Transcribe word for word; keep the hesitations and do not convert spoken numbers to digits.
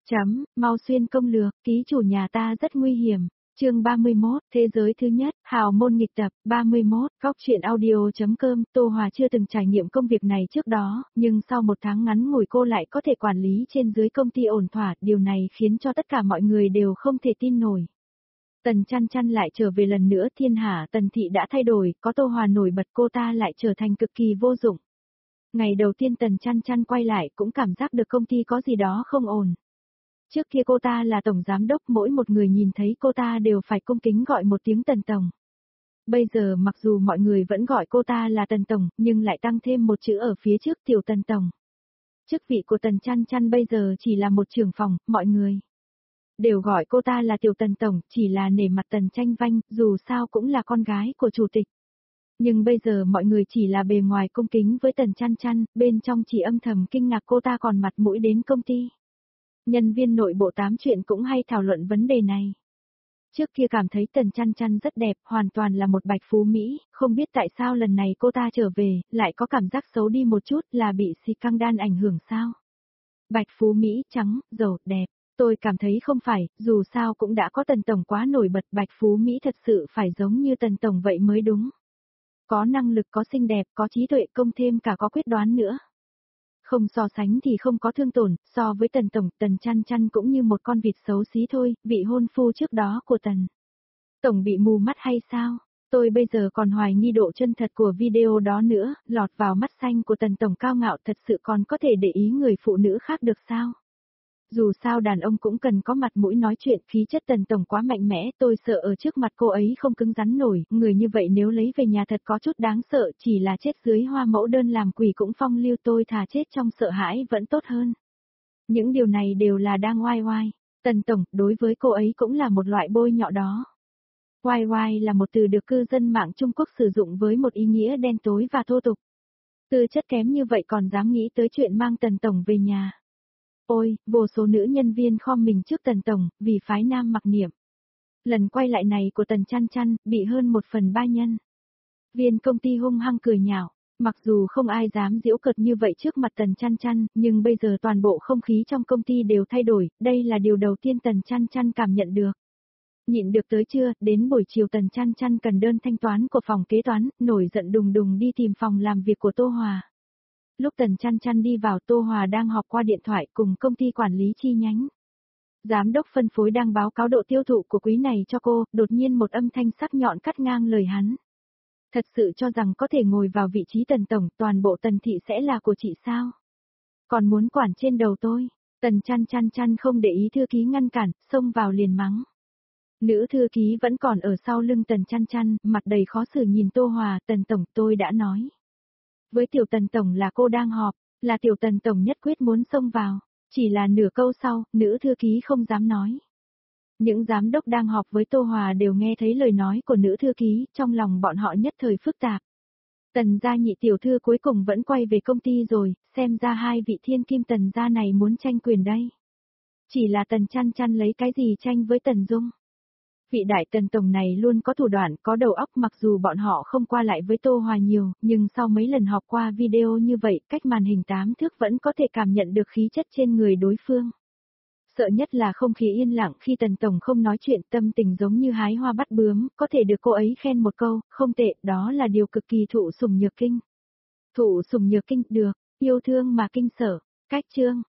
Chấm, mau xuyên công lược, ký chủ nhà ta rất nguy hiểm. Chương ba mươi mốt, thế giới thứ nhất, hào môn nghịch tập, ba mươi mốt, góc truyện audio.com, Tô Hòa chưa từng trải nghiệm công việc này trước đó, nhưng sau một tháng ngắn ngủi cô lại có thể quản lý trên dưới công ty ổn thỏa, điều này khiến cho tất cả mọi người đều không thể tin nổi. Tần Chăn Chăn lại trở về lần nữa, thiên hạ Tần thị đã thay đổi, có Tô Hòa nổi bật cô ta lại trở thành cực kỳ vô dụng. Ngày đầu tiên Tần Chăn Chăn quay lại cũng cảm giác được công ty có gì đó không ổn. Trước kia cô ta là tổng giám đốc, mỗi một người nhìn thấy cô ta đều phải cung kính gọi một tiếng Tần tổng. Bây giờ mặc dù mọi người vẫn gọi cô ta là Tần tổng, nhưng lại tăng thêm một chữ ở phía trước, tiểu Tần tổng. Chức vị của Tần Chăn Chăn bây giờ chỉ là một trưởng phòng, mọi người đều gọi cô ta là tiểu Tần tổng, chỉ là nể mặt Tần Tranh Vanh, dù sao cũng là con gái của chủ tịch. Nhưng bây giờ mọi người chỉ là bề ngoài cung kính với Tần Chăn Chăn, bên trong chỉ âm thầm kinh ngạc cô ta còn mặt mũi đến công ty. Nhân viên nội bộ tám chuyện cũng hay thảo luận vấn đề này. Trước kia cảm thấy Tần Chăn Chăn rất đẹp, hoàn toàn là một bạch phú Mỹ, không biết tại sao lần này cô ta trở về, lại có cảm giác xấu đi một chút, là bị si căng đan ảnh hưởng sao? Bạch phú Mỹ, trắng, giàu, đẹp. Tôi cảm thấy không phải, dù sao cũng đã có Tần tổng quá nổi bật, bạch phú Mỹ thật sự phải giống như Tần tổng vậy mới đúng. Có năng lực, có xinh đẹp, có trí tuệ, công thêm cả có quyết đoán nữa. Không so sánh thì không có thương tổn, so với Tần tổng, Tần Chăn Chăn cũng như một con vịt xấu xí thôi, vị hôn phu trước đó của Tần tổng bị mù mắt hay sao? Tôi bây giờ còn hoài nghi độ chân thật của video đó nữa, lọt vào mắt xanh của Tần tổng cao ngạo thật sự còn có thể để ý người phụ nữ khác được sao? Dù sao đàn ông cũng cần có mặt mũi nói chuyện, khí chất Tần tổng quá mạnh mẽ, tôi sợ ở trước mặt cô ấy không cứng rắn nổi, người như vậy nếu lấy về nhà thật có chút đáng sợ, chỉ là chết dưới hoa mẫu đơn làm quỷ cũng phong lưu, tôi thà chết trong sợ hãi vẫn tốt hơn. Những điều này đều là đang oai oai. Tần tổng, đối với cô ấy cũng là một loại bôi nhọ đó. Oai oai là một từ được cư dân mạng Trung Quốc sử dụng với một ý nghĩa đen tối và thô tục. Tư chất kém như vậy còn dám nghĩ tới chuyện mang Tần tổng về nhà. Ôi, vô số nữ nhân viên khom mình trước Tần tổng, vì phái nam mặc niệm. Lần quay lại này của Tần Chăn Chăn, bị hơn một phần ba nhân viên công ty hung hăng cười nhạo. Mặc dù không ai dám giễu cợt như vậy trước mặt Tần Chăn Chăn, nhưng bây giờ toàn bộ không khí trong công ty đều thay đổi, đây là điều đầu tiên Tần Chăn Chăn cảm nhận được. Nhịn được tới trưa, đến buổi chiều Tần Chăn Chăn cần đơn thanh toán của phòng kế toán, nổi giận đùng đùng đi tìm phòng làm việc của Tô Hòa. Lúc Tần Chăn Chăn đi vào, Tô Hòa đang họp qua điện thoại cùng công ty quản lý chi nhánh. Giám đốc phân phối đang báo cáo độ tiêu thụ của quý này cho cô, đột nhiên một âm thanh sắc nhọn cắt ngang lời hắn. Thật sự cho rằng có thể ngồi vào vị trí Tần tổng, toàn bộ Tần thị sẽ là của chị sao? Còn muốn quản trên đầu tôi? Tần Chăn Chăn Chăn không để ý thư ký ngăn cản, xông vào liền mắng. Nữ thư ký vẫn còn ở sau lưng Tần Chăn Chăn, mặt đầy khó xử nhìn Tô Hòa, Tần tổng, tôi đã nói. Với tiểu Tần tổng là cô đang họp, là tiểu Tần tổng nhất quyết muốn xông vào, chỉ là nửa câu sau, nữ thư ký không dám nói. Những giám đốc đang họp với Tô Hòa đều nghe thấy lời nói của nữ thư ký, trong lòng bọn họ nhất thời phức tạp. Tần gia nhị tiểu thư cuối cùng vẫn quay về công ty rồi, xem ra hai vị thiên kim Tần gia này muốn tranh quyền đây. Chỉ là Tần Chăn Chăn lấy cái gì tranh với Tần Dung? Vị đại Tần tổng này luôn có thủ đoạn, có đầu óc, mặc dù bọn họ không qua lại với Tô Hòa nhiều, nhưng sau mấy lần họp qua video như vậy, cách màn hình tám thước vẫn có thể cảm nhận được khí chất trên người đối phương. Sợ nhất là không khí yên lặng khi Tần tổng không nói chuyện, tâm tình giống như hái hoa bắt bướm, có thể được cô ấy khen một câu, không tệ, đó là điều cực kỳ thụ sủng nhược kinh. Thụ sủng nhược kinh, được, yêu thương mà kinh sở, cách chương.